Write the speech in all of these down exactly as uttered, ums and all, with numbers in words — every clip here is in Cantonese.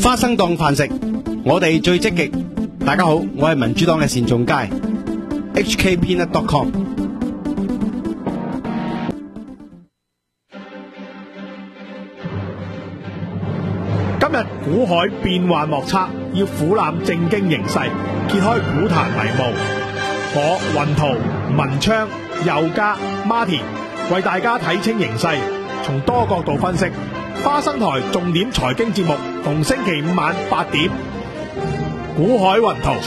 花生當飯食，我哋最積極。大家好，我係民主黨嘅單仲偕 H K peanut dot com。 今日股海變幻莫測，要俯瞰政經形勢，揭開股壇迷霧。我雲圖、文昌、佑嘉、Martin 為大家睇清形勢，從多角度分析。花生台重點財經節目，逢星期五晚八點，股海雲圖。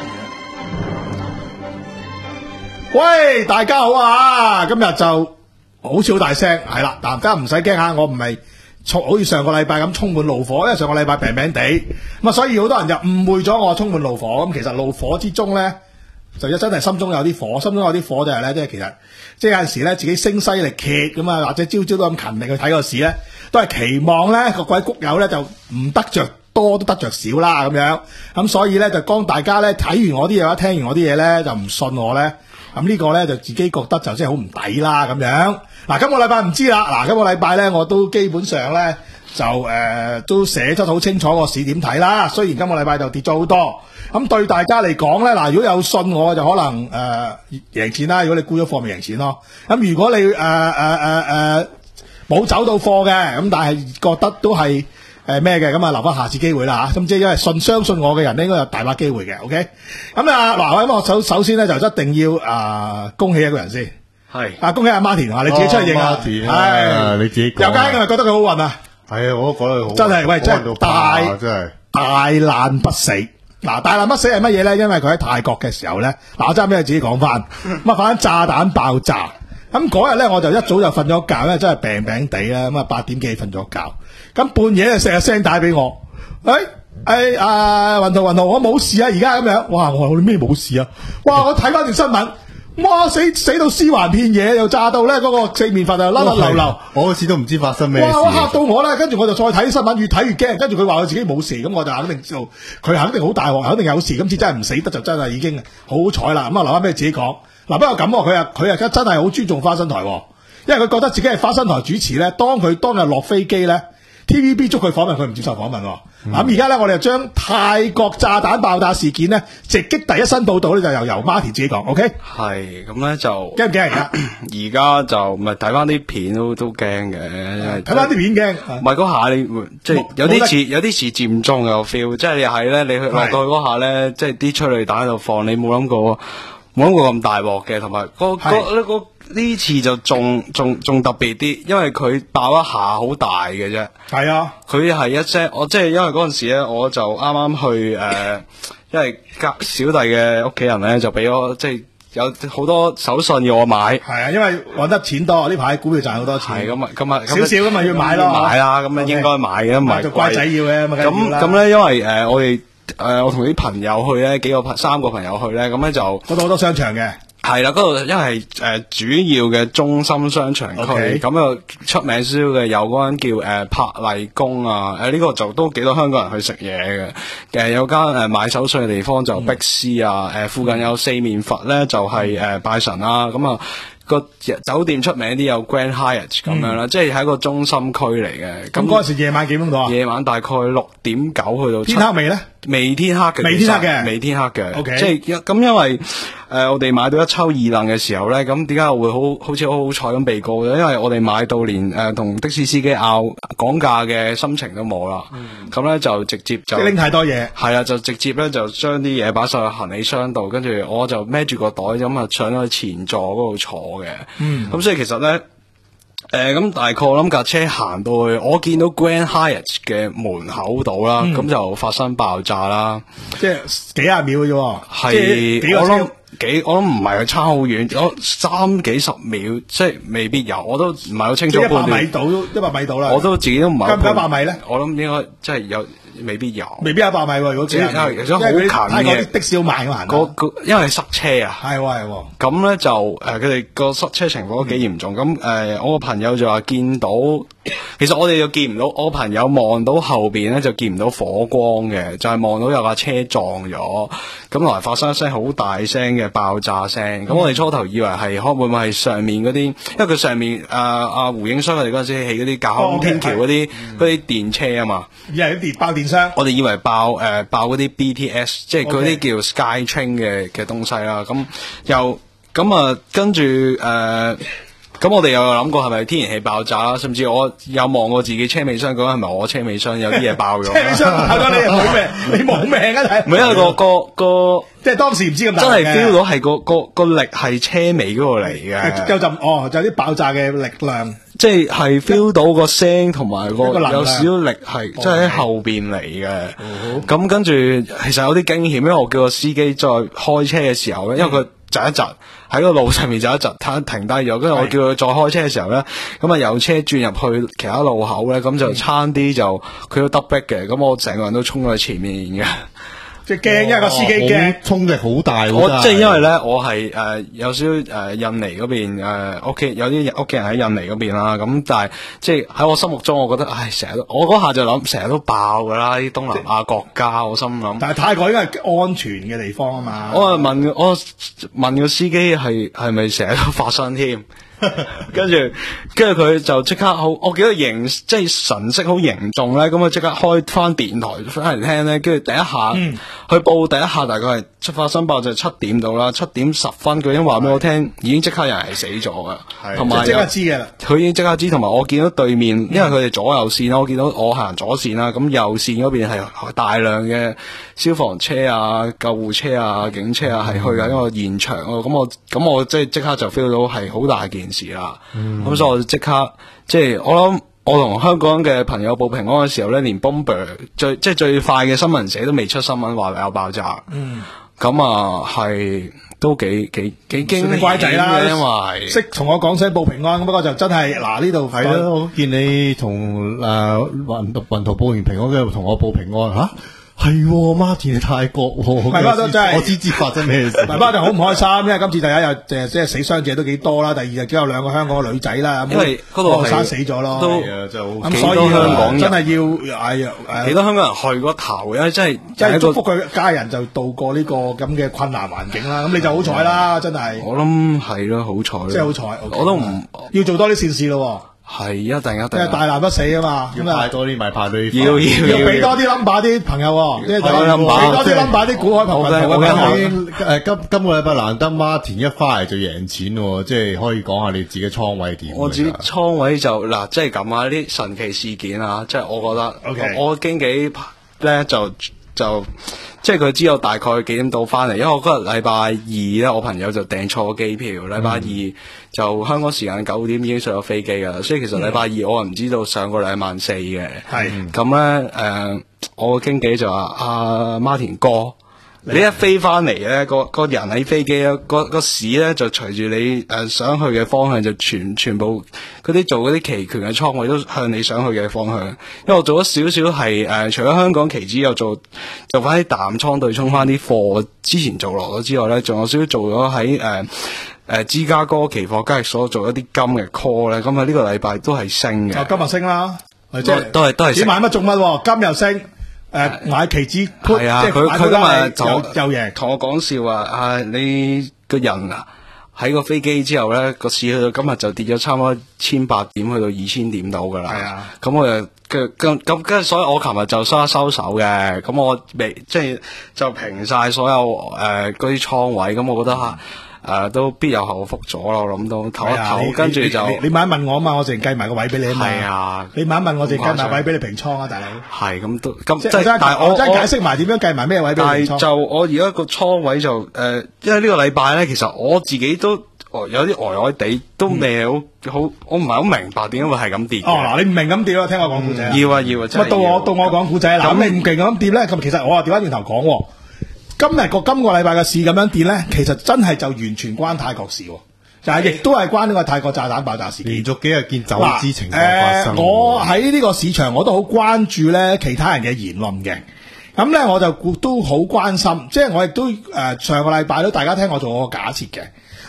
喂，大家好啊！今日就好似好大聲，係啦，大家唔使驚吓，我唔係好似上個禮拜咁充滿怒火，因為上個禮拜病病地，咁啊，所以好多人就誤會咗我充滿怒火。咁其實怒火之中咧，就真係心中有啲火，心中有啲火就係咧，即係其實即係有陣時咧，自己聲嘶力竭咁啊，或者朝朝都咁勤力去睇個市咧，都係期望咧個鬼谷友咧就唔得着多都得着少啦咁樣。咁所以咧就當大家咧睇完我啲嘢或者聽完我啲嘢咧就唔信我咧，咁呢個咧就自己覺得就真係好唔抵啦咁樣。嗱，今個禮拜唔知啦，嗱，今個禮拜咧我都基本上咧就誒、呃、都寫得好清楚個市點睇啦。雖然今個禮拜就跌咗好多，咁對大家嚟講咧，嗱，如果有信我就可能誒、呃、贏錢啦。如果你沽咗貨咪贏錢咯。咁如果你誒誒誒誒冇走到貨嘅，咁但係覺得都係誒咩嘅，咁啊留翻下次機會啦吓。咁即係因為信相信我嘅人咧，應該有大把機會嘅。OK， 咁啊嗱，咁我首首先咧就一定要啊、呃、恭喜一個人先。係啊，恭喜阿 Martin 啊，你自己出嚟認啊， 係你自己。 又佳今日覺得佢好運啊， 係啊，我都覺得佢好。真係喂，真係大真係大難不死。嗱，大難不死係乜嘢咧？因為佢喺泰國嘅時候咧，嗱，我真係俾佢自己講翻。咁啊，反正炸彈爆炸。咁嗰日咧，我就一早就瞓咗覺咧，真係病病地啦。咁啊，八點幾瞓咗覺。咁半夜就成日聲帶俾我，誒誒啊，雲圖雲圖，我冇事啊，而家咁樣。哇，我話我咩冇事啊？哇，我睇翻條新聞。哇！死死到屍橫遍野，又炸到咧嗰個四面佛啊，甩甩流流。我嗰時都唔知發生咩事。哇！嚇到我啦，跟住我就再睇新聞，越睇越驚。跟住佢話佢自己冇事，咁我就肯定知道佢肯定好大鑊，肯定有事。今次真係唔死得就真係已經好彩啦。咁啊，留翻俾佢自己講。嗱，不過咁佢啊佢啊真係好尊重花生台，因為佢覺得自己係花生台主持咧。當佢當日落飛機咧 ，T V B 捉佢訪問，佢唔接受訪問。咁而家咧，我哋就將泰國炸彈爆炸事件咧直擊第一身報道咧，就由由 Martin 自己講 ，OK？ 係咁咧就驚唔驚而家？ 而家就咪睇翻啲片都都驚嘅， 睇翻啲片驚。 唔係嗰下你即係有啲似有啲似佔中嘅 feel， 即係你係咧你去落到去嗰下咧，即係啲催淚彈喺度放，你冇諗過冇諗過咁大鑊嘅，同埋嗰嗰嗰呢次就仲仲仲特別啲，因為佢爆一下好大嘅啫。係啊，佢係一聲，我即係因為嗰陣時咧，我就啱啱去誒、呃，因為隔小弟嘅屋企人咧就俾我即係有好多手信要我買。係啊，因為搵得錢多，呢排股票賺好多錢。係咁啊，咁啊，少少咁啊要買咯。買啦，咁啊應該買嘅，唔係做乖仔要嘅。咁咁咧，因為誒、呃、我哋誒、呃、我同啲朋友去咧，幾個朋三個朋友去咧，咁咧就嗰度好多商場嘅。係啦，嗰度因為係誒主要嘅中心商場區，咁啊出名少少嘅有嗰間叫誒柏麗宮啊，誒呢個就都幾多香港人去食嘢嘅。誒有間誒買手信嘅地方就碧斯啊，誒附近有四面佛咧就係誒拜神啦，咁啊個酒店出名啲有 Grand Hyatt 咁樣啦，即係喺一個中心區嚟嘅。咁嗰陣時夜晚幾點到啊？夜晚大概六點九去到天黑未咧？未天黑嘅，未天黑嘅，未天黑嘅。OK，即係咁因為。誒、呃，我哋買到一抽二愣嘅時候咧，咁點解我會好好似好好彩咁被告咧？因為我哋買到連誒同、呃、的士司機拗講價嘅心情都冇啦。咁咧、嗯、就直接就拎太多嘢，係啊，就直接咧就將啲嘢擺上去行李箱度，跟住我就孭住個袋咁啊上咗去前座嗰度坐嘅。嗯，咁所以其實咧。誒，咁、呃、大概我諗架車行到去，我見到 Grand Hyatt 嘅門口度啦，咁、嗯、就發生爆炸啦，即係幾廿秒嘅啫，係我諗幾，我諗唔係佢差好遠，我三幾十秒，即係未必有，我都唔係好清楚判斷。一百米到，一百米到啦，我都自己都唔係。加唔加一百米咧？我諗應該即係有。未必有，未必一百米喎。如果只係好近嘅，的士好慢嘅，嗰個因為塞車啊，係喎係喎。咁咧就誒，佢哋個塞車情況都幾嚴重。咁誒、嗯呃，我個朋友就話見到其實我哋就見唔到，我朋友望到後邊咧就見唔到火光嘅，就係、是、望到有架車撞咗，咁來發生一聲好大聲嘅爆炸聲。咁、嗯、我哋初頭以為係可會唔會係上面嗰啲，因為佢上面誒阿胡應湘佢哋嗰陣時起嗰啲架空天橋嗰啲嗰啲電車啊嘛， 以為啲爆電箱。我哋以為爆誒、呃、爆嗰啲 B T S， 即係嗰啲叫 Skytrain 嘅嘅東西啦。咁又咁啊，跟住誒。呃咁我哋又有諗過係咪天然氣爆炸啦，甚至我有望過自己車尾箱，講係咪我車尾箱有啲嘢爆咗？車尾箱爆咗，你冇命，你冇命啊！睇， 唔係因為個個個， 即係當時唔知咁大， 真係 feel 到係個個個力係車尾嗰度嚟嘅， 有陣哦，就有啲爆炸嘅力量， 即係係 feel 到個聲同埋個有少少力係，即係喺後邊嚟嘅。咁跟住其實有啲驚險，因為我叫個司機再開車嘅時候咧，因為佢窒一窒。喺個路上面就一窒，停停低咗，跟住我叫佢再開車嘅時候咧，咁啊有車轉入去其他路口咧，咁就差啲就佢都得逼嘅，咁我成個人都衝咗去前面嘅。 即係驚，因為個司機驚， 衝力好大。 我即係因為咧，我係誒、呃、有少少誒、呃、印尼嗰邊誒屋企有啲屋企人喺印尼嗰邊啦，咁但係即係喺我心目中，我覺得唉，成日都我嗰下就諗，成日都爆噶啦，啲東南亞國家，我心諗。 但係泰國應該係安全嘅地方啊嘛。 我係問我問個司機係係咪成日都發生添？跟住，跟住佢就即刻好，我記得凝即係神色好凝重咧，咁啊即刻開翻電台翻嚟聽咧，跟住第一下，佢、嗯、報第一下大概係出發申報就七點到啦，七點十分佢已經話俾我聽，已經即刻有人係死咗噶，同埋即刻知嘅啦，佢已經即刻知，同埋我見到對面，因為佢哋左右線啦，我見到我行左線啦，咁右線嗰邊係大量嘅消防車啊、救護車啊、警車啊係去緊一個現場咯，咁我咁我即係即刻就 feel 到係好大件事啦，咁、嗯、所以我就即刻即係我諗，我同香港嘅朋友報平安嘅時候咧，連 Bomber 最即係最快嘅新聞社都未出新聞話有爆炸，嗯，咁啊係都幾幾幾驚險乖仔啦， 因為識同我講聲報平安，不過就真係嗱呢度係咯，我見你同誒雲雲圖報完平安，跟住同我報平安吓。係，Martin 喺泰國， 係啦，都真係我知知發生咩事。 唔係，不過好唔開心，因為今次第一日誒，即係死傷者都幾多啦，第二日只有兩個香港嘅女仔啦， 因為嗰度學生死咗咯， 都咁所以香港真係要係誒， 幾多香港人去嗰頭咧，真係即係祝福佢家人就度過呢個咁嘅困難環境啦。咁你就好彩啦，真係。 我諗係咯，好彩， 即係好彩。 我都唔要做多啲善事咯。 係一定一定，因為大難不死啊嘛， 要派多啲咪派多啲， 要要要俾多啲 number 啲朋友，即係俾多啲 number 啲股海朋友。 誒，今今個禮拜難得 Martin 一翻嚟就贏錢，即係可以講下你自己倉位點？ 我自己倉位就嗱，即係咁啊！呢啲神奇事件啊，即係我覺得，okay. 我經紀咧就就。即係佢知道大概幾點到翻嚟，因為我嗰日禮拜二咧，我朋友就訂錯機票，禮拜、嗯、二就香港時間九點已經上咗飛機噶啦，所以其實禮拜二我唔知道上個兩萬四嘅。係咁咧，誒，我個經紀就話阿 Martin 哥。你一飛翻嚟咧，個個人喺飛機咧，個個市咧就隨住你誒、呃、想去嘅方向就全全部嗰啲做嗰啲期權嘅倉位都向你想去嘅方向。因為我做咗少少係誒，除咗香港期指有做做翻啲淡倉對沖翻啲貨，之前做落咗之外咧，仲有少少做咗喺誒誒芝加哥期貨交易所做一啲金嘅 call 咧。咁啊呢個禮拜都係升嘅。 啊，今日升啦，即係都係都係。 你買乜中乜？今日升。誒、呃，買期指係啊，佢佢今日就又贏， 同我講笑話啊！你個人啊喺個飛機之後咧，個市去到今日就跌咗差唔多千八點，去到二千點到噶啦。係啊，咁我又跟跟咁跟，所以我琴日就收一收手嘅。咁我未即係就平晒所有誒嗰啲倉位。咁我覺得吓。誒、呃，都必有後福咗咯，我諗到唞一唞，跟住就你問一問我啊嘛，我淨計埋個位俾你啊嘛。 係啊， 你問一問我淨計埋位俾你平倉啊，大佬。 係咁都咁即係，但係我真係解釋埋點樣計埋咩位俾你平倉。 但係就我而家個倉位就誒、呃，因為呢個禮拜咧，其實我自己都有啲呆呆地，都未好好，我唔係好明白點解會係咁跌。 哦，嗱，你唔明咁跌咯，聽我講古仔。 要啊要啊，真係。 到我到我講古仔啦，咁你唔勁咁跌咧，咁其實我啊調翻轉頭講。今日個今個禮拜嘅市咁樣跌咧，其實真係就完全關泰國事，就係亦都係關呢個泰國炸彈爆炸事件。 連續幾日見走資情況發生。 呃、我喺呢個市場我都好關注咧其他人嘅言論嘅，咁咧我就都好關心，即係我亦都誒、呃、上個禮拜都大家聽我做我個假設嘅，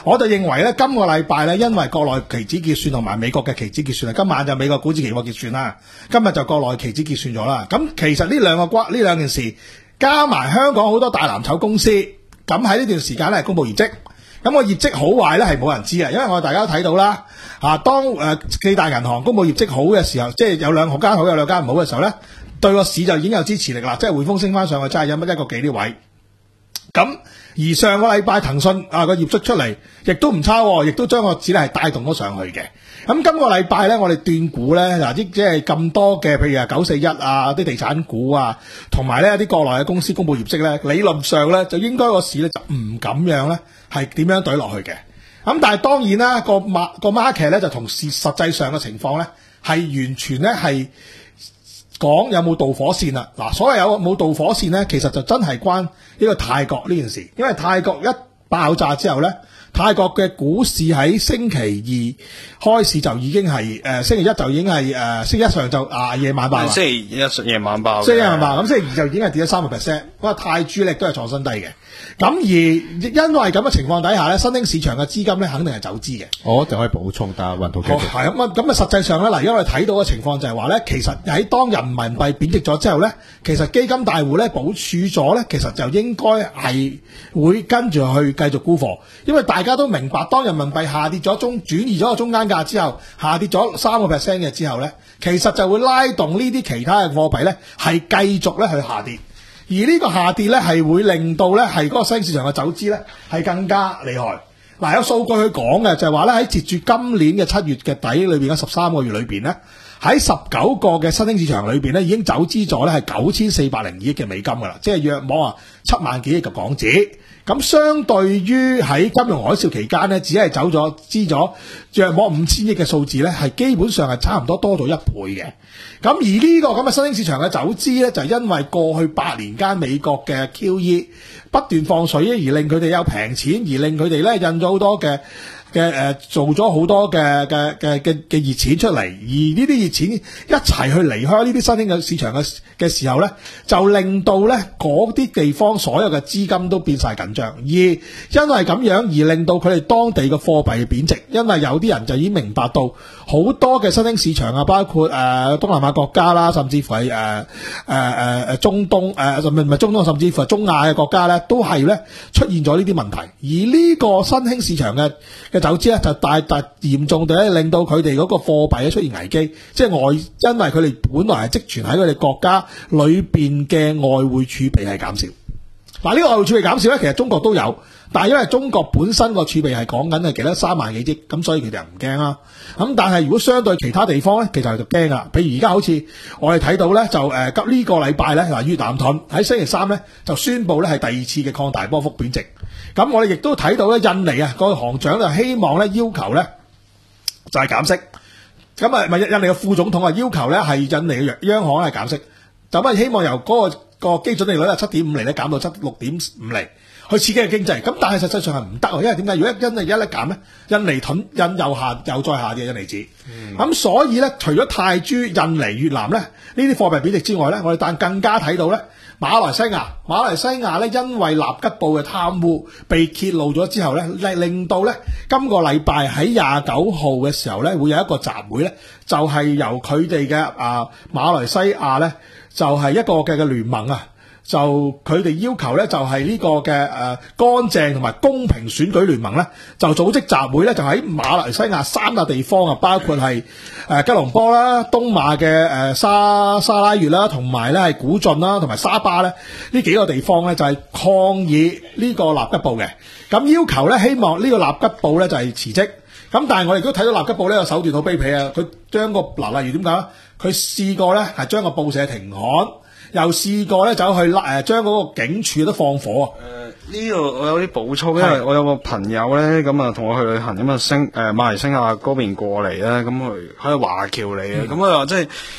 我就認為咧，今個禮拜咧，因為國內期指結算同埋美國嘅期指結算啊，今晚就美國股指期貨結算啦，今日就國內期指結算咗啦。咁其實呢兩個關呢兩件事加埋香港好多大藍籌公司，咁喺呢段時間咧係公佈業績。咁個業績好壞咧係冇人知嘅，因為我哋大家都睇到啦，啊當誒四大銀行公佈業績好嘅時候，即係有兩間好有兩間唔好嘅時候咧，對個市就已經有支持力啦，即係匯豐升翻上去真係有乜一個幾呢位。咁而上個禮拜騰訊啊個業績出嚟，亦都唔差，亦都將個市咧係帶動咗上去嘅。咁今個禮拜咧，我哋斷估咧嗱，即即係咁多嘅，譬如啊九四一啊啲地產股啊，同埋咧啲國內嘅公司公佈業績咧，理論上咧就應該個市咧就唔咁樣咧係點樣懟落去嘅。咁但係當然啦，個 mark 個 market 咧就同事實際上嘅情況咧係完全咧係講有冇導火線啦。嗱，所謂有冇導火線咧，其實就真係關呢個泰國呢件事，因為泰國一爆炸之後咧。泰國嘅股市喺星期二開市就已經係誒、呃、星期一就已經係誒、呃、星期一上就啊夜晚爆， 星期一夜晚爆， 星期一夜晚爆，咁星期二就已經係跌咗三個 percent， 咁啊泰銖力都係創新低嘅。咁而因為咁嘅情況底下咧，新興市場嘅資金咧肯定係走資嘅。 我就可以補充，但係運途繼續。 係咁啊，咁啊實際上咧嗱，而家我哋睇到嘅情況就係話咧，其實喺當人民幣貶值咗之後咧，其實基金大戶咧部署咗咧，其實就應該係會跟住去繼續沽貨，因為大家都明白，當人民幣下跌咗中轉移咗個中間價之後，下跌咗三個 percent 嘅之後咧，其實就會拉動呢啲其他嘅貨幣咧係繼續咧去下跌。而呢個下跌咧係會令到咧係嗰個新興市場嘅走資咧係更加厲害。嗱，有數據去講嘅就係話咧喺截住今年嘅七月嘅底裏邊嘅十三個月裏邊咧，喺十九個嘅新興市場裏邊咧已經走資咗咧係九千四百零二億嘅美金噶啦，即係約莫啊七萬幾億嘅港紙。咁相對於喺金融海嘯期間咧，只係走咗資咗約莫五千億嘅數字咧，係基本上係差唔多多咗一倍嘅。咁而呢個咁嘅新興市場嘅走資咧，就係因為過去八年間美國嘅 Q E 不斷放水，而令佢哋有平錢，而令佢哋咧印咗好多嘅嘅誒做咗好多嘅嘅嘅嘅嘅熱錢出嚟，而呢啲熱錢一齊去離開呢啲新興嘅市場嘅嘅時候咧，就令到咧嗰啲地方所有嘅資金都變晒緊張，而因為咁樣而令到佢哋當地嘅貨幣貶值，因為有啲人就已經明白到好多嘅新興市場啊，包括誒、呃、東南亞國家啦，甚至乎係誒誒誒誒中東誒唔係唔係中東，甚至乎係中亞嘅國家咧，都係咧出現咗呢啲問題，而呢個新興市場嘅嘅走資咧就大大嚴重地咧令到佢哋嗰個貨幣咧出現危機，即係外因為佢哋本來係積存喺佢哋國家裏邊嘅外匯儲備係減少。嗱，呢個外匯儲備減少咧，其實中國都有，但係因為中國本身個儲備係講緊係幾多三萬幾億，咁所以佢哋唔驚啦。咁但係如果相對其他地方咧，其實就驚啦。譬如而家好似我哋睇到咧，就誒急、呃、呢個禮拜咧，嗱越南盾喺星期三咧就宣布咧係第二次嘅擴大波幅貶值。咁我哋亦都睇到咧，印尼啊個行長就希望咧要求咧就係、是、減息。咁啊咪印尼嘅副總統啊要求咧係印尼嘅央行係減息，就咪希望由嗰、那個。個基準利率係七點五厘咧，減到七六點五厘，去刺激嘅經濟。咁但係實際上係唔得，因為點解？如果印尼一粒減咧，印尼盾印又下又再下跌印尼紙。咁、嗯、所以咧，除咗泰銖、印尼、越南咧呢啲貨幣貶值之外咧，我哋但更加睇到咧馬來西亞，馬來西亞咧因為納吉布嘅貪污被揭露咗之後咧，令令到咧今個禮拜喺廿九號嘅時候咧會有一個集會咧，就係、是、由佢哋嘅啊馬來西亞咧。就係一個嘅嘅聯盟啊，就佢哋要求咧，就係呢個嘅誒乾淨同埋公平選舉聯盟咧，就組織集會咧，就喺馬來西亞三個地方啊，包括係誒吉隆坡啦、東馬嘅誒沙沙拉越啦，同埋咧係古晉啦，同埋沙巴咧呢幾個地方咧就係抗議呢個納吉布嘅，咁要求咧希望呢個納吉布咧就係辭職。咁但係我哋都睇到納吉布呢個手段好卑鄙啊！佢將個嗱例如點解咧？佢試過咧係將個報社停刊，又試過咧走去誒將嗰個警署都放火啊！ 誒呢度我有啲補充，因為我有個朋友咧咁啊同我去旅行咁啊星誒馬來西亞嗰邊過嚟咧，咁佢喺華僑嚟嘅，咁佢話即係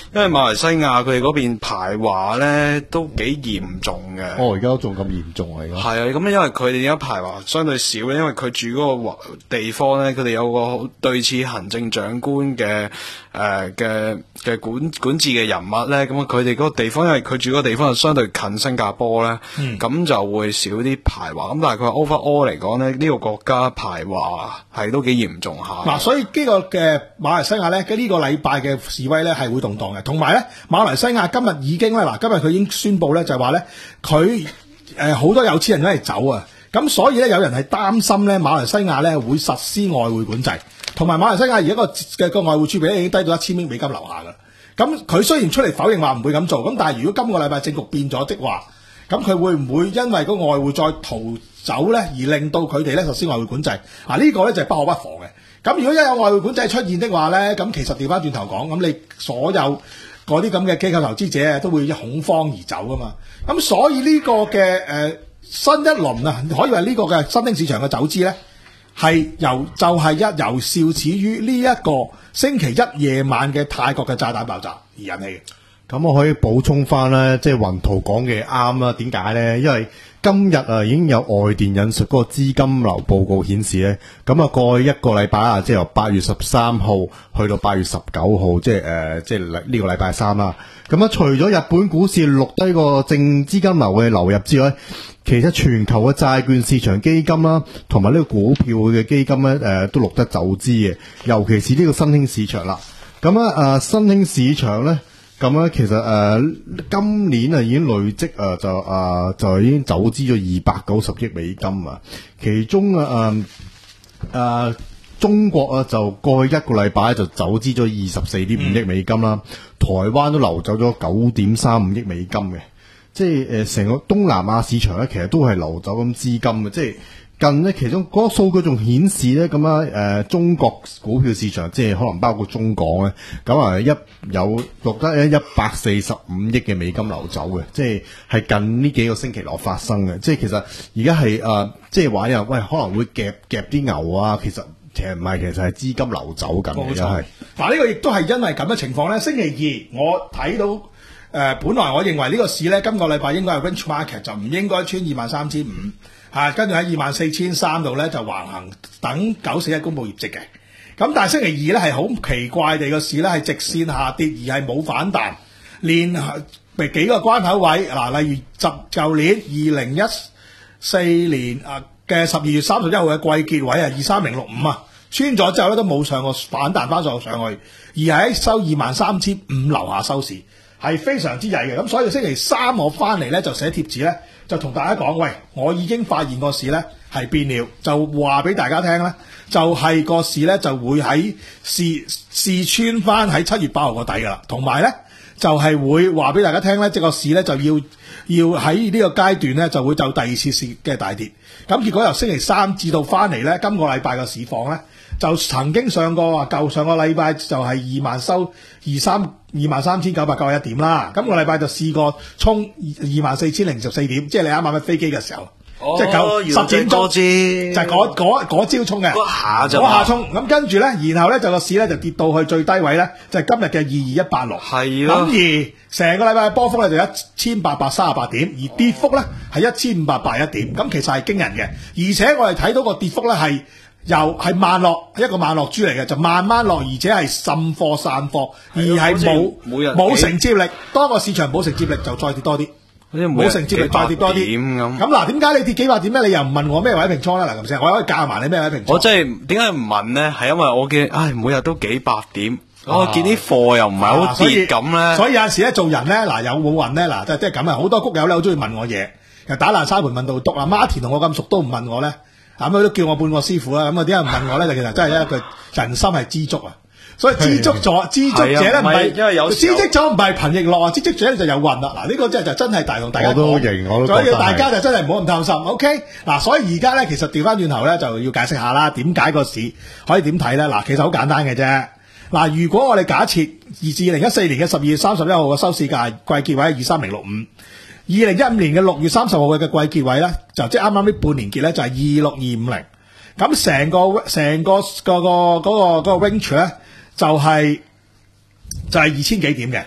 因為馬來西亞佢哋嗰邊排華咧都幾嚴重嘅。 哦，而家都仲咁嚴重嚟㗎。 係啊，咁因為佢哋而家排華相對少咧，因為佢住嗰個地方咧，佢哋有個對似行政長官嘅誒嘅嘅管管治嘅人物咧，咁啊佢哋嗰個地方，因為佢住嗰個地方就相對近新加坡咧，咁、嗯、就會少啲排華。咁但係佢話 overall 嚟講咧，呢、這個國家排華係都幾嚴重下。 嗱，所以呢個嘅馬來西亞咧，呢、這個禮拜嘅示威咧係會動盪嘅，同埋咧馬來西亞今日已經咧嗱，今日佢已經宣布咧就係話咧佢誒好多有錢人都係走啊，咁所以咧有人係擔心咧馬來西亞咧會實施外匯管制，同埋馬來西亞而家個嘅個外匯儲備已經低到一千億美金樓下噶，咁佢雖然出嚟否認話唔會咁做，咁但係如果今個禮拜政局變咗的話，咁佢會唔會因為個外匯再逃走咧，而令到佢哋咧實施外匯管制？啊，呢個咧就係不可不防嘅。咁如果一有外匯管制出現的話咧，咁其實調翻轉頭講，咁你所有嗰啲咁嘅機構投資者都會恐慌而走噶嘛。咁所以呢個嘅誒、呃、新一輪啊，可以話呢個嘅新興市場嘅走資咧，係由就係、是、一由肇始於呢一個星期一夜晚嘅泰國嘅炸彈爆炸而引起嘅。 咁我可以補充翻咧，即係雲圖講嘅啱啦。點解咧？因為今日啊已經有外電引述嗰個資金流報告顯示咧，咁啊過去一個禮拜啊，即係由八月十三號去到八月十九號，即係誒，即係呢個禮拜三啦。咁啊，除咗日本股市錄低個淨資金流嘅流入之外，其實全球嘅債券市場基金啦，同埋呢個股票嘅基金咧，誒都錄得走資嘅，尤其是呢個新興市場啦。咁啊，誒新興市場咧。咁咧，其實誒、呃、今年啊已經累積啊就啊就已經走資咗二百九十億美金啊，其中啊誒誒中國啊就過去一個禮拜就走資咗二十四點五億美金啦，嗯、台灣都流走咗九點三五億美金嘅，即係誒成個東南亞市場咧，其實都係流走咁資金嘅，即係。近咧，其中嗰個數據仲顯示咧，咁啊，誒，中國股票市場，即係可能包括中港咧，咁啊，一有錄得一一百四十五億嘅美金流走嘅，即係係近呢幾個星期內發生嘅，即係其實而家係誒，即係話又喂，可能會夾夾啲牛啊，其實其實唔係，其實係資金流走緊嘅，係。 嗱，呢個亦都係因為咁嘅情況咧。星期二我睇到誒、呃，本來我認為呢個市咧，今個禮拜應該係 range market 就唔應該穿二萬三千五。啊，跟住喺二萬四千三度咧就橫行，等九四一公佈業績嘅。咁但係星期二咧係好奇怪地個市咧係直線下跌，而係冇反彈，連咪幾個關口位嗱、啊，例如十舊年二零一四年啊嘅十二月三十一號嘅季結位啊二三零六五啊，穿咗之後咧都冇上過反彈翻上上去，而係喺收二萬三千五樓下收市，係非常之曳嘅。咁所以星期三我翻嚟咧就寫貼紙咧。就同大家講，喂，我已經發現個市咧係變了，就話俾大家聽咧，就係、是、個市咧就會喺試試穿翻喺七月八號個底噶啦，同埋咧就係、是、會話俾大家聽咧，即、這個市咧就要要喺呢個階段咧就會就第二次市嘅大跌。咁結果由星期三至到翻嚟咧，今個禮拜嘅市況咧就曾經上過話，舊上個禮拜就係二萬收二三二萬三千九百九十一點啦。今個禮拜就試過衝二萬四千零十四點，即係你啱啱喺飛機嘅時候，哦、即係九十點鐘就係嗰嗰嗰招衝嘅， 嗰下就嗰下衝。咁跟住咧，然後咧就個市咧就跌到去最低位咧，就係、是、今日嘅二二一八六。 係咯。 咁而成個禮拜嘅波幅咧就一千八百三十八點，而跌幅咧係一千五百八十一點。咁其實係驚人嘅，而且我哋睇到個跌幅咧係。又係慢落，一個慢落珠嚟嘅，就慢慢落，而且係滲貨散貨，而係冇冇承接力。當個市場冇承接力，就再跌多啲。冇承接力，再跌多啲。咁嗱，點解你跌幾百點咧？你又唔問我咩位平倉咧？嗱，咁先，我可以教埋你咩位平倉。 我真係點解唔問咧？係因為我見，唉，每日都幾百點，我見啲貨又唔係好跌咁咧。 所以有陣時咧，做人咧，嗱有冇運咧？嗱，即係即係咁啊！好多谷友咧，好中意問我嘢，又打爛沙盤問到篤啊！Martin 同我咁熟都唔問我咧。咁佢都叫我半個師傅啦，咁啊點解唔問我咧？就其實真係一個人心係知足啊，所以知足咗，知足者咧唔係，因為有知足咗唔係貧亦樂啊，知足者咧就有運啦。嗱呢個真係就真係大同大家講， 我都認，我都所以大家就真係唔好咁貪心。OK，嗱，所以而家咧其實調翻轉頭咧就要解釋下啦，點解個市可以點睇咧？嗱，其實好簡單嘅啫。嗱，如果我哋假設二零一四年嘅十二月三十一號嘅收市價季結位二三零六五。二零一五年嘅六月三十號嘅季結位咧，就即係啱啱呢半年結咧，就係二六二五零。咁成個成個個個嗰個嗰個 range 咧，就係就係二千幾點嘅。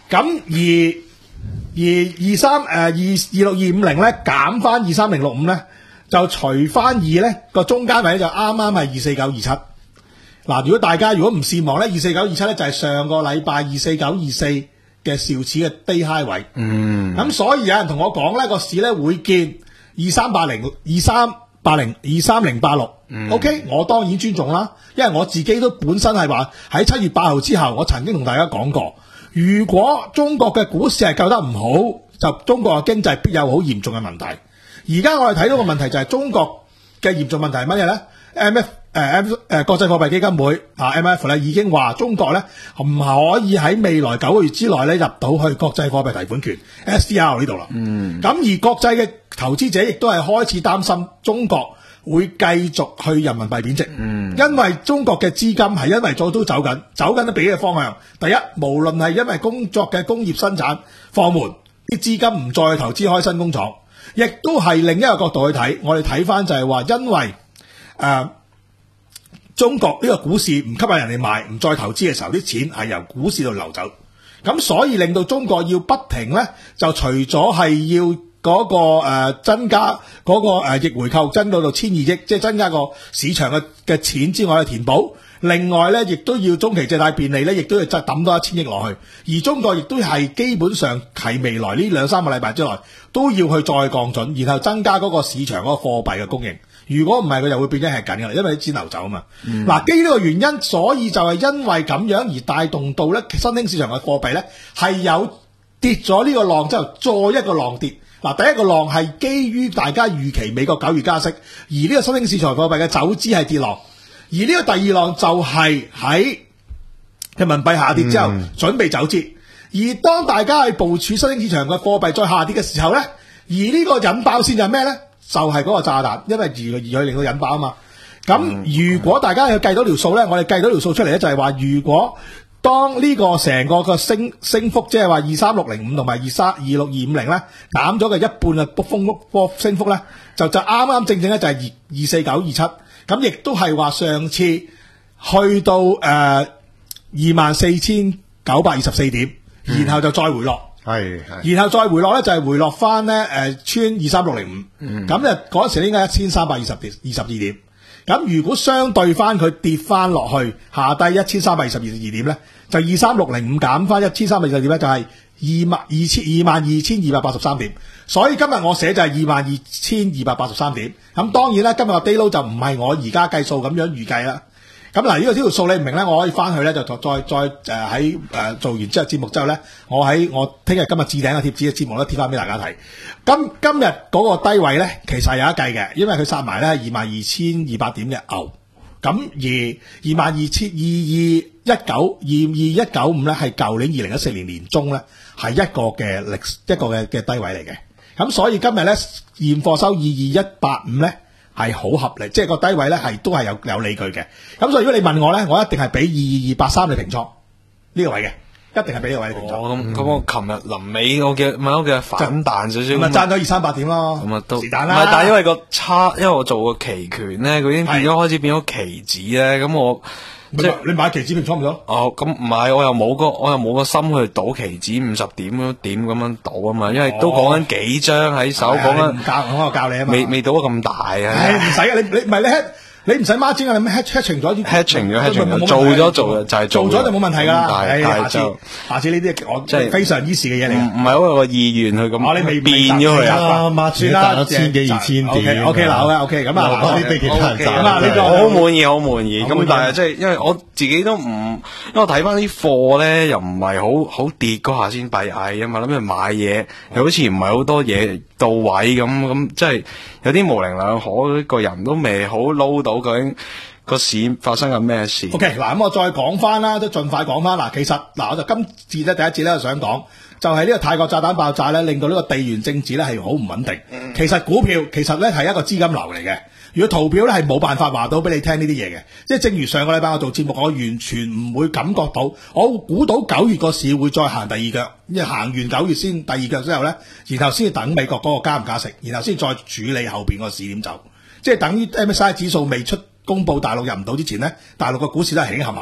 咁而而二三誒二二六二五零咧減翻二三零六五咧，就除翻二咧個中間位就啱啱係二四九二七。嗱，如果大家如果唔善忘咧，二四九二七咧就係上個禮拜二四九二四嘅兆始嘅低 high 位。嗯。咁所以有人同我講咧個市咧會見二三八零、二三八零、二三零八六。嗯。OK， 我當然尊重啦，因為我自己都本身係話喺七月八號之後，我曾經同大家講過。如果中國嘅股市係救得唔好，就中國嘅經濟必有好嚴重嘅問題。而家我哋睇到個問題就係中國嘅嚴重問題係乜嘢咧 ？M F 誒 M 誒國際貨幣基金會啊 M F 咧已經話中國咧唔可以喺未來九個月之內咧入到去國際貨幣提款權 S D R 呢度啦。嗯。咁而國際嘅投資者亦都係開始擔心中國會繼續去人民幣貶值，嗯，因為中國嘅資金係因為早都走緊，走緊都俾嘅方向。第一，無論係因為工作嘅工業生產放緩，啲資金唔再投資開新工廠，亦都係另一個角度去睇。我哋睇翻就係話，因為誒、呃、中國呢個股市唔吸引人哋買，唔再投資嘅時候，啲錢係由股市度流走，咁所以令到中國要不停咧，就除咗係要嗰、那個誒、呃、增加嗰、那個誒、呃、逆回購增到到千二億，即係增加個市場嘅嘅錢之外去填補。另外咧，亦都要中期借貸便利咧，亦都要再抌多一千億落去。而中國亦都係基本上喺未來呢兩三個禮拜之內都要去再降準，然後增加嗰個市場嗰個貨幣嘅供應。如果唔係，佢就會變咗係緊㗎啦，因為啲錢流走啊嘛。嗱、嗯，基於呢個原因，所以就係因為咁樣而帶動到咧新興市場嘅貨幣咧係有跌咗呢個浪之後，再一個浪跌。嗱，第一個浪係基於大家預期美國九月加息，而呢個新興市場貨幣嘅走資係跌浪，而呢個第二浪就係喺人民幣下跌之後、嗯、準備走資，而當大家係部署新興市場嘅貨幣再下跌嘅時候咧，而呢個引爆線就係咩咧？就係、是、嗰個炸彈，因為而而去令到引爆啊嘛。咁如果大家去計到條數咧，我哋計到條數出嚟咧，就係話如果當呢個成個嘅升升幅，即係話二三六零五同埋二三二六二五零咧，減咗嘅一半嘅波幅升幅咧，就就啱啱正正咧就係二二四九二七，咁亦都係話上次去到誒二萬四千九百二十四點，然後就再回落，係、嗯，然後再回落咧就係回落翻咧誒穿二三六零五，咁就嗰陣時應該一千三百二十點二十二點。咁如果相對翻佢跌翻落去下低一千三百二十二點咧，就二三六零五減翻一千三百二十點咧，就係二萬二千二萬二千二百八十三點。所以今日我寫就係二萬二千二百八十三點。咁當然啦，今日個 day low 就唔係我而家計數咁樣預計啦。咁嗱，呢個呢條數你唔明咧，我可以翻去咧就再再再誒喺誒做完之後節目之後咧，我喺我聽日今日置頂嘅貼紙嘅節目咧貼翻俾大家睇。今今日嗰個低位咧，其實係有得計嘅，因為佢殺埋咧二萬二千二百點嘅牛。咁而二萬二千二二一九二二一九五咧，係舊年二零一四年年中咧係一個嘅歷一個嘅嘅低位嚟嘅。咁所以今日咧現貨收二二一八五咧。係好合理，即係個低位咧，係都係有有理據嘅。咁所以如果你問我咧，我一定係俾二二二八三嚟平倉呢個位嘅，一定係俾呢個位嚟平倉。哦，咁咁我琴日臨尾我嘅咪我嘅反彈少少，咪賺咗二三百點咯。咁啊都是但啦。唔係，但係因為個差，因為我做個期權咧，佢已經變咗開始變咗期指咧，咁我。即係你買期指平倉唔到？哦，咁唔係，我又冇個，我又冇個心去賭期指五十點咁點咁樣賭啊嘛，因為都講緊幾張喺手，講緊唔教，我教你啊嘛，未未賭得咁大啊。唉，唔使啊，你你唔係你你唔使孖展啊，你 hatching 咗啲 hatching 咗 hatching 做咗做就係做咗就冇問題㗎啦。但係就下次呢啲我即係非常之事嘅嘢嚟，唔唔係好有個意願去咁。我你未變咗佢啊？孖展賺咗千幾二千點。O K 嗱，好嘅 O K 咁啊，多啲俾其他人賺啊。呢個好滿意，好滿意。咁但係即係因為我自己都唔，因為我睇翻啲貨咧又唔係好好跌嗰下先閉翳啊嘛，諗住買嘢又好似唔係好多嘢到位咁咁，即係有啲模棱兩可，個人都未好撈到究竟個市發生緊咩事。OK， 嗱咁我再講翻啦，都盡快講翻嗱。其實嗱，我就今次咧第一次咧就想講，就係呢個泰國炸彈爆炸咧，令到呢個地緣政治咧係好唔穩定。嗯、其實股票其實咧係一個資金流嚟嘅。如果圖表咧係冇辦法話到俾你聽呢啲嘢嘅，即係正如上個禮拜我做節目，我完全唔會感覺到，我估到九月個市會再行第二腳，因為行完九月先第二腳之後咧，然後先至等美國嗰個加唔加息，然後先再處理後邊個市點走，即係等於 M S C I 指數未出公佈，大陸入唔到之前咧，大陸個股市都係起冚冚嘅。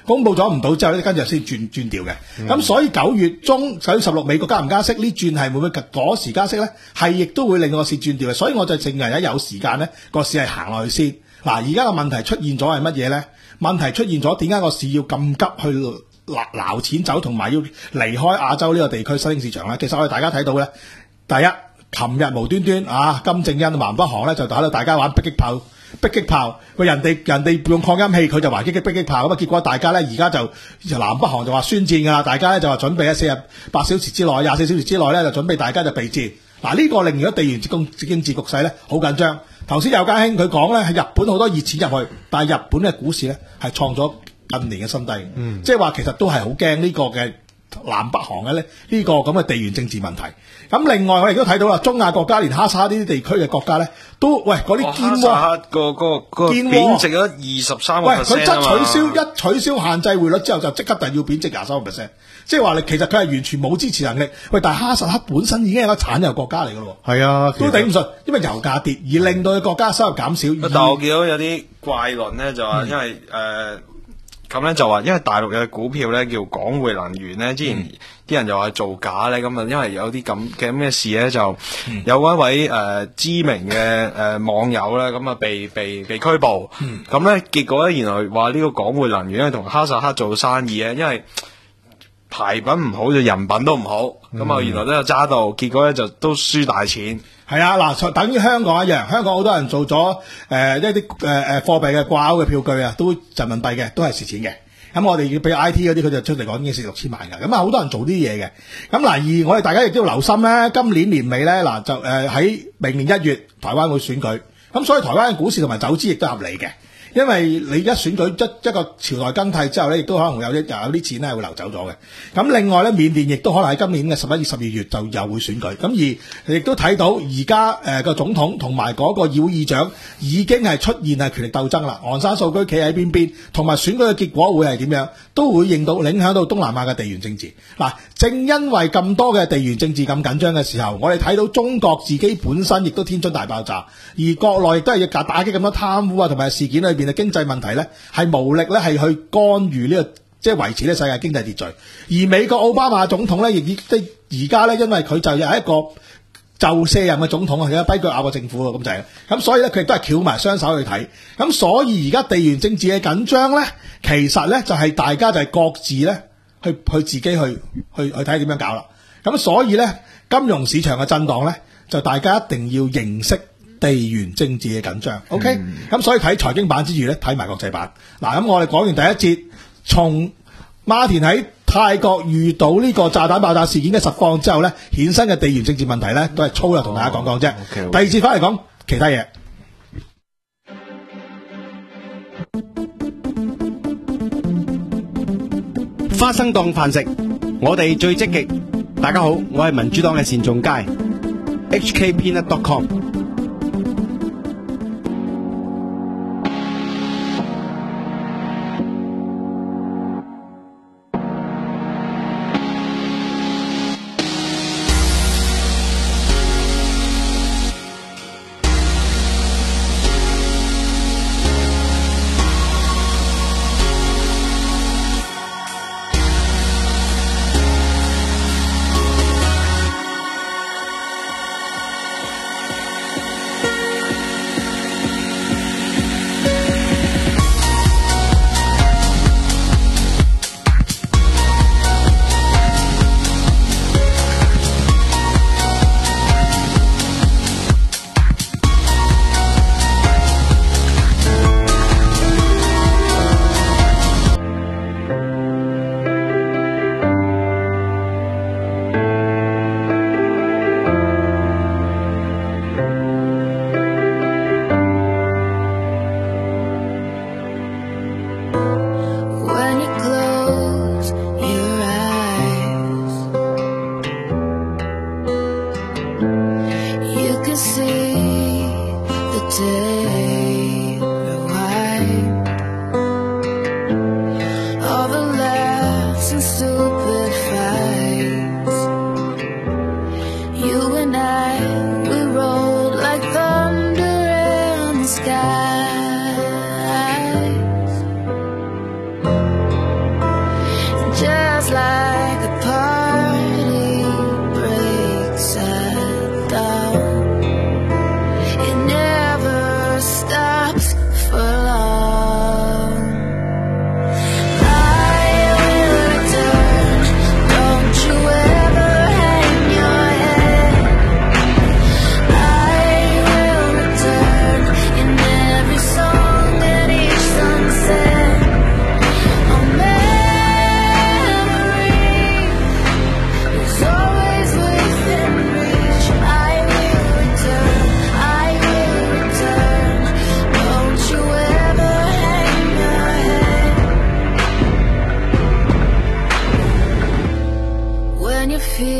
公佈咗唔到之後咧，跟住先轉轉調嘅。咁、嗯、所以九月中九月十六美國加唔加息呢？轉係會唔會嗰時加息咧？係亦都會令到個市轉調嘅。所以我就淨係一有時間咧，個市係行落去先。嗱，而家個問題出現咗係乜嘢咧？問題出現咗點解個市要咁急去撈撈錢走，同埋要離開亞洲呢個地區新興市場咧？其實我哋大家睇到咧，第一，琴日無端端啊，金正恩南北韓咧就喺度大家玩迫擊炮。迫擊炮，喂人哋人哋用擴音器，佢就話擊擊迫擊炮，咁啊結果大家咧而家就南北韓就話宣戰㗎啦，大家咧就話準備喺四十八小時之內、廿四小時之內咧就準備大家就備戰。嗱、這、呢個令咗地緣政經濟局勢咧好緊張。頭先有家兄佢講咧，喺日本好多熱錢入去，但係日本嘅股市咧係創咗近年嘅新低，嗯、即係話其實都係好驚呢個嘅南北韓嘅咧呢個咁嘅地緣政治問題。咁另外我哋都睇到啦，中亞國家連哈薩克呢啲地區嘅國家咧，都喂嗰啲堅窩， 哈薩克個個個貶值咗二十三個 percent 喂，佢一取消一取消限制匯率之後，就即刻就要貶值廿三個 percent，即係話你其實佢係完全冇支持能力。喂，但係哈薩克本身已經係一個產油國家嚟㗎咯， 係啊， 都頂唔順，因為油價跌而令到佢國家收入減少。 但我見到有啲怪論咧，就話因為誒。嗯呃咁咧就話，因為大陸嘅股票咧叫港匯能源咧，之前啲人就話造假咧，咁啊，因為有啲咁嘅咩事咧，就有一位誒、呃、知名嘅誒、呃、網友咧，咁啊被被被拘捕，咁咧、嗯、結果咧原來話呢個港匯能源咧同哈薩克做生意咧，因為牌品唔好就人品都唔好，咁啊、嗯、原來都有揸到，結果咧就都輸大錢。 係啊，嗱，等於香港一樣，香港好多人做咗誒、呃、一啲誒誒貨幣嘅掛鈎嘅票據啊，都人民幣嘅，都係蝕錢嘅。咁我哋要俾 I T 嗰啲，佢就出嚟講已經蝕六千萬㗎。咁啊，好多人做啲嘢嘅。咁嗱，而我哋大家亦都要留心咧，今年年尾咧，嗱就誒喺、呃、明年一月台灣會選舉，咁所以台灣嘅股市同埋走資亦都合理嘅。因為你一選舉一一個朝代更替之後咧，亦都可能會有啲有啲錢咧會流走咗嘅。咁另外咧，緬甸亦都可能喺今年嘅十一月、十二月就又會選舉。咁而亦都睇到而家誒個總統同埋嗰個議會議長已經係出現係權力鬥爭啦。昂山素姬企喺邊邊，同埋選舉嘅結果會係點樣，都會影到影響到東南亞嘅地緣政治。嗱，正因為咁多嘅地緣政治咁緊張嘅時候，我哋睇到中國自己本身亦都天津大爆炸，而國內亦都係要打擊咁多貪污啊同埋事件裏邊嘅經濟問題咧，係無力咧係去干預呢個即係維持呢世界經濟秩序。而美國奧巴馬總統咧，亦亦而家咧，因為佢就係一個就卸任嘅總統啊，有跛腳鴨嘅政府咁就係，咁所以咧佢亦都係翹埋雙手去睇。咁所以而家地緣政治嘅緊張咧，其實咧就係大家就係各自咧去去自己去去去睇點樣搞啦。咁所以咧金融市場嘅震盪咧，就大家一定要認識地緣政治嘅緊張 ，OK？咁、嗯、所以睇財經版之餘咧，睇埋國際版。嗱，咁我哋講完第一節，從馬田喺泰國遇到呢個炸彈爆炸事件嘅實況之後咧，衍生嘅地緣政治問題咧，都係粗略同大家講講啫。 哦、okay, okay. 第二節翻嚟講其他嘢。 花生當飯食，我哋最積極。大家好，我係民主黨嘅單仲偕 ，H K Peanut dot com。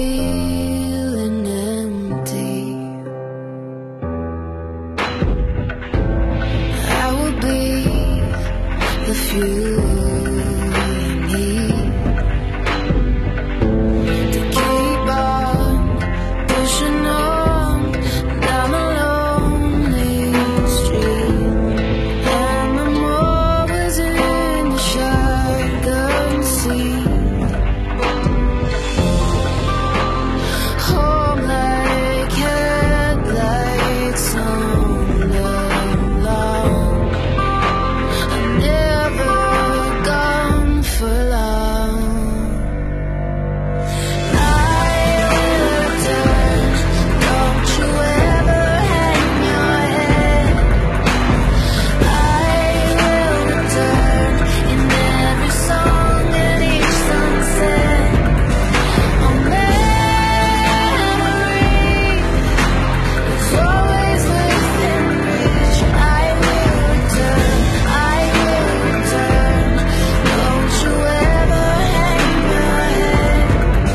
feeling empty. I will be the fuel you need to keep on pushing on down the lonely street. And I'm always in the shotgun seat. Home like headlights on the lawn. I'm never gone for long. I will return. Don't you ever hang your head. I will return in every song and each sunset. A memory is always within reach. I will return. I will return. Don't you ever hang your head.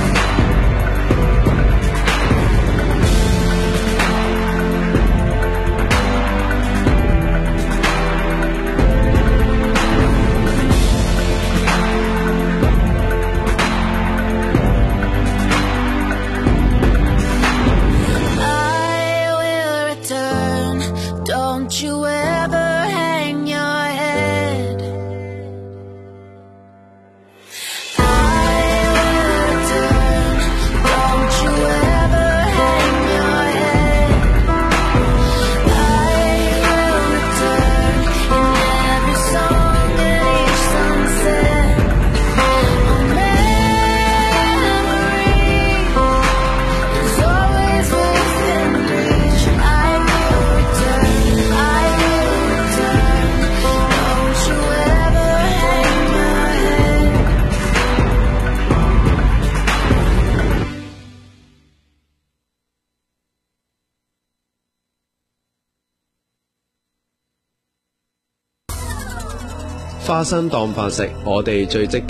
I will return. Don't you ever hang your head. I will return. Don't you ever hang your head. I will return in every song and each sunset. A memory is always within reach. I will return. I will return. Don't you ever hang your head. 花生當飯食，我哋最積極。